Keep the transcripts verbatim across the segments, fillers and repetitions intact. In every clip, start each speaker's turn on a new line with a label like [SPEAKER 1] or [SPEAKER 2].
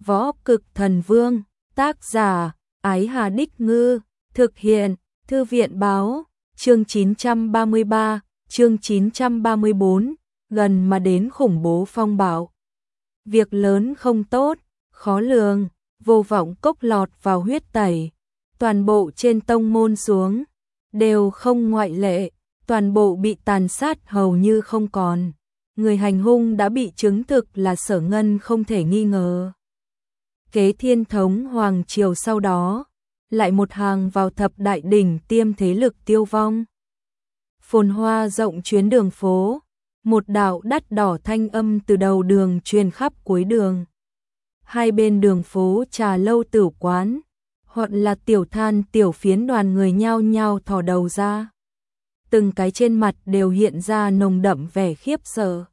[SPEAKER 1] Võ Cực Thần Vương, tác giả, Ái Hà Đích Ngư, thực hiện, Thư viện Báo, chương chín trăm ba mươi ba, chương chín trăm ba mươi bốn, gần mà đến khủng bố phong bạo. Việc lớn không tốt, khó lường, Vô Vọng Cốc lọt vào huyết tẩy, toàn bộ trên tông môn xuống, đều không ngoại lệ, toàn bộ bị tàn sát hầu như không còn. Người hành hung đã bị chứng thực là Sở Ngân không thể nghi ngờ. Kế Thiên Thống Hoàng Triều sau đó, lại một hàng vào thập đại đỉnh tiêm thế lực tiêu vong. Phồn hoa rộng chuyến đường phố, một đạo đắt đỏ thanh âm từ đầu đường truyền khắp cuối đường. Hai bên đường phố trà lâu tửu quán, hoặc là tiểu than tiểu phiến đoàn người nhao nhao thò đầu ra. Từng cái trên mặt đều hiện ra nồng đậm vẻ khiếp sợ.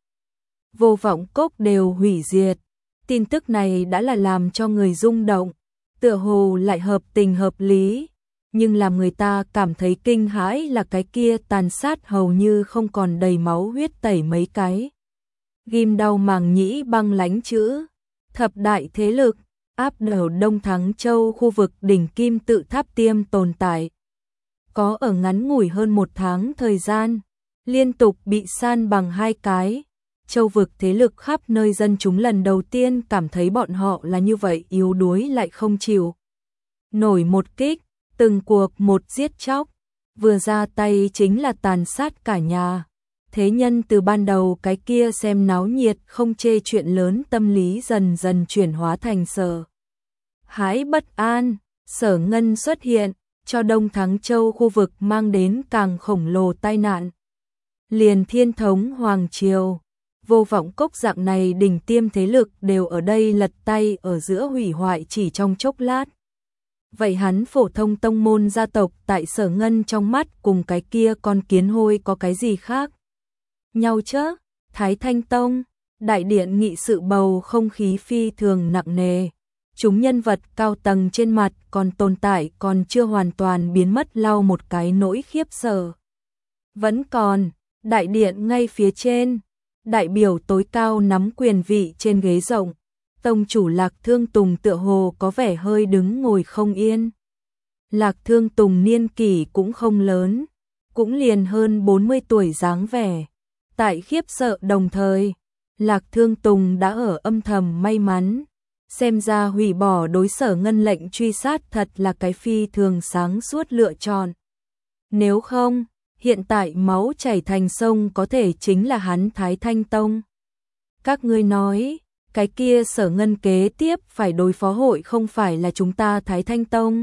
[SPEAKER 1] Vô Vọng Cốc đều hủy diệt. Tin tức này đã là làm cho người rung động, tựa hồ lại hợp tình hợp lý, nhưng làm người ta cảm thấy kinh hãi là cái kia tàn sát hầu như không còn đầy máu huyết tẩy mấy cái. Ghim đau màng nhĩ băng lánh chữ, thập đại thế lực, áp đảo Đông Thắng Châu khu vực đỉnh kim tự tháp tiêm tồn tại. Có ở ngắn ngủi hơn một tháng thời gian, liên tục bị san bằng hai cái. Châu vực thế lực khắp nơi dân chúng lần đầu tiên cảm thấy bọn họ là như vậy yếu đuối lại không chịu nổi một kích, từng cuộc một giết chóc, vừa ra tay chính là tàn sát cả nhà. Thế nhân từ ban đầu cái kia xem náo nhiệt không chê chuyện lớn tâm lý dần dần chuyển hóa thành sợ hãi bất an. Sở Ngân xuất hiện, cho Đông Thắng Châu khu vực mang đến càng khổng lồ tai nạn. Liền Thiên Thống Hoàng Triều, Vô Vọng Cốc dạng này đỉnh tiêm thế lực đều ở đây lật tay ở giữa hủy hoại chỉ trong chốc lát. Vậy hắn phổ thông tông môn gia tộc tại Sở Ngân trong mắt cùng cái kia con kiến hôi có cái gì khác nhau chứ? Thái Thanh Tông, đại điện nghị sự bầu không khí phi thường nặng nề. Chúng nhân vật cao tầng trên mặt còn tồn tại còn chưa hoàn toàn biến mất lau một cái nỗi khiếp sợ. Vẫn còn, đại điện ngay phía trên. Đại biểu tối cao nắm quyền vị trên ghế rộng, tông chủ Lạc Thương Tùng tựa hồ có vẻ hơi đứng ngồi không yên. Lạc Thương Tùng niên kỷ cũng không lớn, cũng liền hơn bốn mươi tuổi dáng vẻ. Tại khiếp sợ đồng thời, Lạc Thương Tùng đã ở âm thầm may mắn, xem ra hủy bỏ đối Sở Ngân lệnh truy sát thật là cái phi thường sáng suốt lựa chọn. Nếu không, hiện tại máu chảy thành sông có thể chính là hắn Thái Thanh Tông. Các ngươi nói, cái kia Sở Ngân kế tiếp phải đối phó hội không phải là chúng ta Thái Thanh Tông.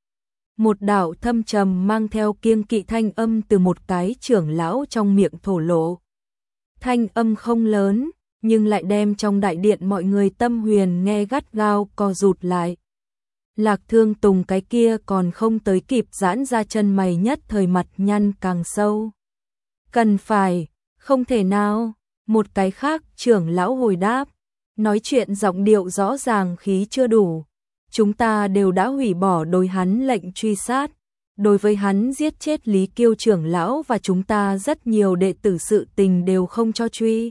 [SPEAKER 1] Một đạo thâm trầm mang theo kiêng kỵ thanh âm từ một cái trưởng lão trong miệng thổ lộ. Thanh âm không lớn, nhưng lại đem trong đại điện mọi người tâm huyền nghe gắt gao co rụt lại. Lạc Thương Tùng cái kia còn không tới kịp giãn ra chân mày nhất thời mặt nhăn càng sâu. Cần phải, không thể nào, một cái khác trưởng lão hồi đáp, nói chuyện giọng điệu rõ ràng khí chưa đủ. Chúng ta đều đã hủy bỏ đối hắn lệnh truy sát, đối với hắn giết chết Lý Kiêu trưởng lão và chúng ta rất nhiều đệ tử sự tình đều không cho truy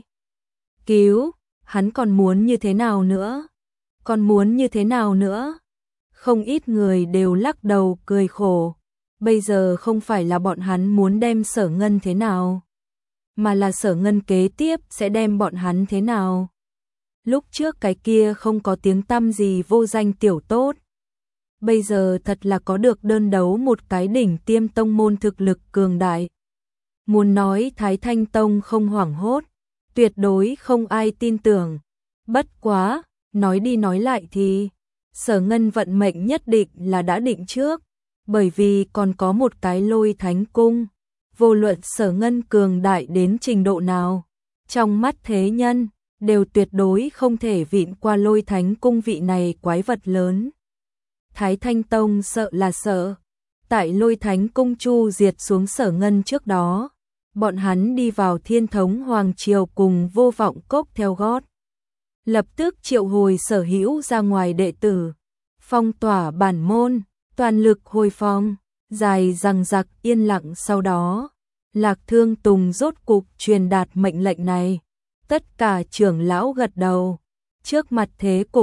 [SPEAKER 1] cứu, hắn còn muốn như thế nào nữa? Còn muốn như thế nào nữa? Không ít người đều lắc đầu cười khổ. Bây giờ không phải là bọn hắn muốn đem Sở Ngân thế nào, mà là Sở Ngân kế tiếp sẽ đem bọn hắn thế nào. Lúc trước cái kia không có tiếng tăm gì vô danh tiểu tốt. Bây giờ thật là có được đơn đấu một cái đỉnh tiêm tông môn thực lực cường đại. Muốn nói Thái Thanh Tông không hoảng hốt, tuyệt đối không ai tin tưởng. Bất quá, nói đi nói lại thì Sở Ngân vận mệnh nhất định là đã định trước, bởi vì còn có một cái Lôi Thánh Cung. Vô luận Sở Ngân cường đại đến trình độ nào, trong mắt thế nhân, đều tuyệt đối không thể vịn qua Lôi Thánh Cung vị này quái vật lớn. Thái Thanh Tông sợ là sợ, tại Lôi Thánh Cung chu diệt xuống Sở Ngân trước đó, bọn hắn đi vào Thiên Thống Hoàng Triều cùng Vô Vọng Cốc theo gót. Lập tức triệu hồi sở hữu ra ngoài đệ tử, phong tỏa bản môn, toàn lực hồi phong, dài dằng dặc yên lặng sau đó. Lạc Thương Tùng rốt cục truyền đạt mệnh lệnh này. Tất cả trưởng lão gật đầu. Trước mặt thế cục,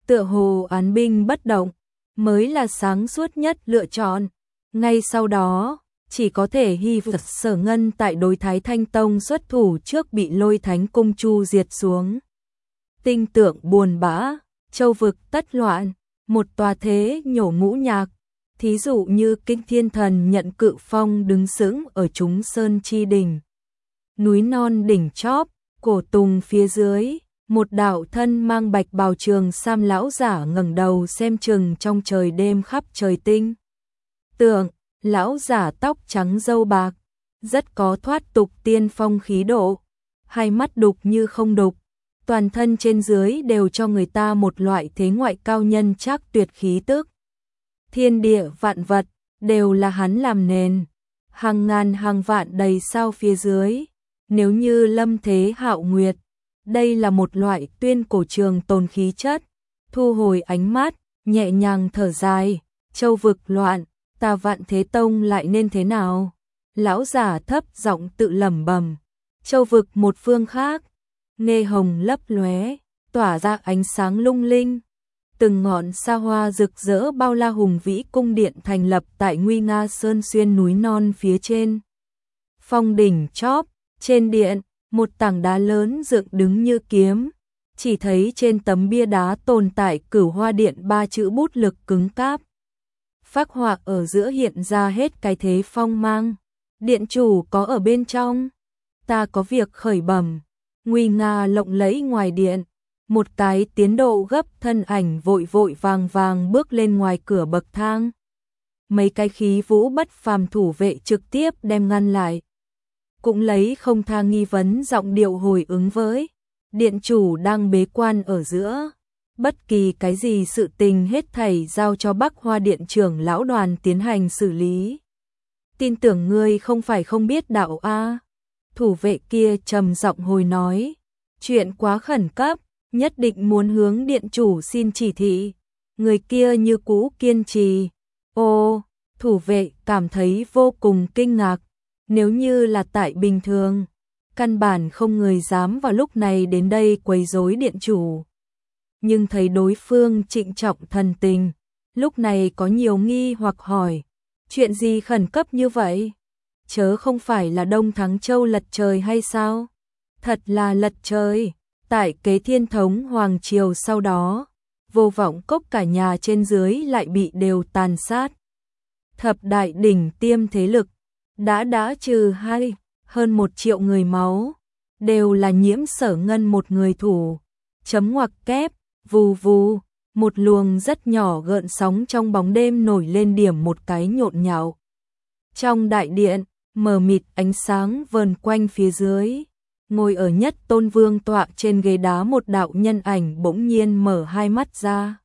[SPEAKER 1] tựa hồ án binh bất động, mới là sáng suốt nhất lựa chọn. Ngay sau đó, chỉ có thể hy vọng Sở Ngân tại đối Thái Thanh Tông xuất thủ trước bị Lôi Thánh Cung chu diệt xuống. Tinh tượng buồn bã, châu vực tất loạn, một tòa thế nhổ ngũ nhạc, thí dụ như Kinh Thiên Thần nhận Cự Phong đứng sững ở Trúng Sơn chi đỉnh. Núi non đỉnh chóp, cổ tùng phía dưới, một đạo thân mang bạch bào trường sam lão giả ngẩng đầu xem chừng trong trời đêm khắp trời tinh. Tượng, lão giả tóc trắng râu bạc, rất có thoát tục tiên phong khí độ, hai mắt đục như không đục, toàn thân trên dưới đều cho người ta một loại thế ngoại cao nhân trác tuyệt khí tức. Thiên địa vạn vật đều là hắn làm nền, hàng ngàn hàng vạn đầy sao phía dưới, nếu như lâm thế hạo nguyệt, đây là một loại tuyên cổ trường tồn khí chất. Thu hồi ánh mắt, nhẹ nhàng thở dài, châu vực loạn, ta Vạn Thế Tông lại nên thế nào? Lão giả thấp giọng tự lẩm bẩm. Châu vực một phương khác, nghe hồng lấp lóe, tỏa ra ánh sáng lung linh. Từng ngọn sa hoa rực rỡ bao la hùng vĩ cung điện thành lập tại nguy nga sơn xuyên núi non phía trên. Phong đỉnh chóp, trên điện, một tảng đá lớn dựng đứng như kiếm, chỉ thấy trên tấm bia đá tồn tại Cửu Hoa Điện ba chữ bút lực cứng cáp. Phác họa ở giữa hiện ra hết cái thế phong mang. Điện chủ có ở bên trong, ta có việc khởi bẩm. Nguy nga lộng lẫy ngoài điện, một cái tiến độ gấp thân ảnh vội vội vàng vàng bước lên ngoài cửa bậc thang. Mấy cái khí vũ bất phàm thủ vệ trực tiếp đem ngăn lại. Cũng lấy không tha nghi vấn giọng điệu hồi ứng với. Điện chủ đang bế quan ở giữa. Bất kỳ cái gì sự tình hết thảy giao cho Bắc Hoa Điện trưởng lão đoàn tiến hành xử lý. Tin tưởng ngươi không phải không biết đạo a. Thủ vệ kia trầm giọng hồi nói. Chuyện quá khẩn cấp, nhất định muốn hướng điện chủ xin chỉ thị. Người kia như cũ kiên trì. Ô, thủ vệ cảm thấy vô cùng kinh ngạc. Nếu như là tại bình thường, căn bản không người dám vào lúc này đến đây quấy rối điện chủ. Nhưng thấy đối phương trịnh trọng thần tình, lúc này có nhiều nghi hoặc hỏi, chuyện gì khẩn cấp như vậy? Chớ không phải là Đông Thắng Châu lật trời hay sao? Thật là lật trời, tại Kế Thiên Thống Hoàng Triều sau đó, Vô Vọng Cốc cả nhà trên dưới lại bị đều tàn sát. Thập đại đỉnh tiêm thế lực, đã đã trừ hai, hơn một triệu người máu, đều là nhiễm Sở Ngân một người thủ. Chấm ngoặc kép, vù vù, một luồng rất nhỏ gợn sóng trong bóng đêm nổi lên điểm một cái nhộn nhạo. Trong đại điện, mờ mịt ánh sáng vờn quanh phía dưới, ngồi ở nhất tôn vương tọa trên ghế đá một đạo nhân ảnh bỗng nhiên mở hai mắt ra.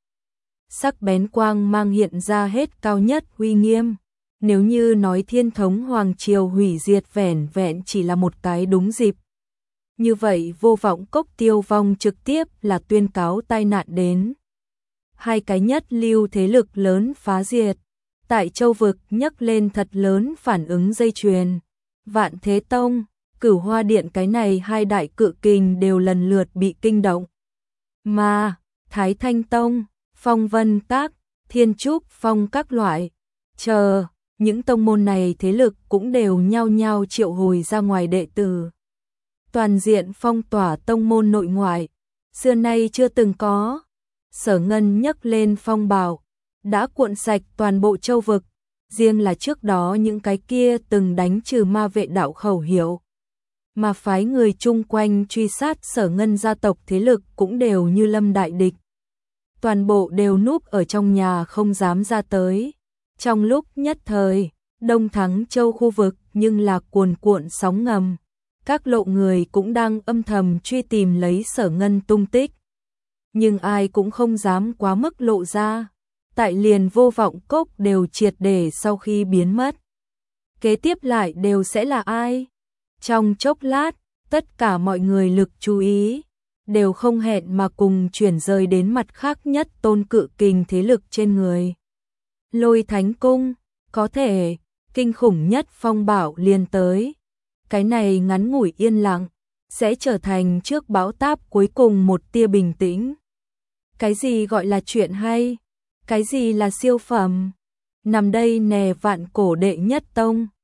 [SPEAKER 1] Sắc bén quang mang hiện ra hết cao nhất uy nghiêm. Nếu như nói Thiên Thống Hoàng Triều hủy diệt vẻn vẹn chỉ là một cái đúng dịp, như vậy Vô Vọng Cốc tiêu vong trực tiếp là tuyên cáo tai nạn đến. Hai cái nhất lưu thế lực lớn phá diệt, tại châu vực nhấc lên thật lớn phản ứng dây chuyền. Vạn Thế Tông, Cửu Hoa Điện cái này hai đại cự kình đều lần lượt bị kinh động. Mà, Thái Thanh Tông, Phong Vân Các, Thiên Trúc Phong các loại, chờ, những tông môn này thế lực cũng đều nhao nhao triệu hồi ra ngoài đệ tử. Toàn diện phong tỏa tông môn nội ngoại, xưa nay chưa từng có. Sở Ngân nhấc lên phong bào, đã cuộn sạch toàn bộ châu vực, riêng là trước đó những cái kia từng đánh trừ ma vệ đạo khẩu hiệu, mà phái người chung quanh truy sát Sở Ngân gia tộc thế lực cũng đều như lâm đại địch. Toàn bộ đều núp ở trong nhà không dám ra tới. Trong lúc nhất thời, Đông Thắng Châu khu vực nhưng là cuồn cuộn sóng ngầm. Các lộ người cũng đang âm thầm truy tìm lấy Sở Ngân tung tích. Nhưng ai cũng không dám quá mức lộ ra. Tại liền Vô Vọng Cốc đều triệt để sau khi biến mất. Kế tiếp lại đều sẽ là ai? Trong chốc lát, tất cả mọi người lực chú ý, đều không hẹn mà cùng chuyển rời đến mặt khác nhất tôn cự kình thế lực trên người. Lôi Thánh Cung, có thể, kinh khủng nhất phong bạo liền tới. Cái này ngắn ngủi yên lặng, sẽ trở thành trước bão táp cuối cùng một tia bình tĩnh. Cái gì gọi là chuyện hay? Cái gì là siêu phẩm? Nằm đây nè vạn cổ đệ nhất tông.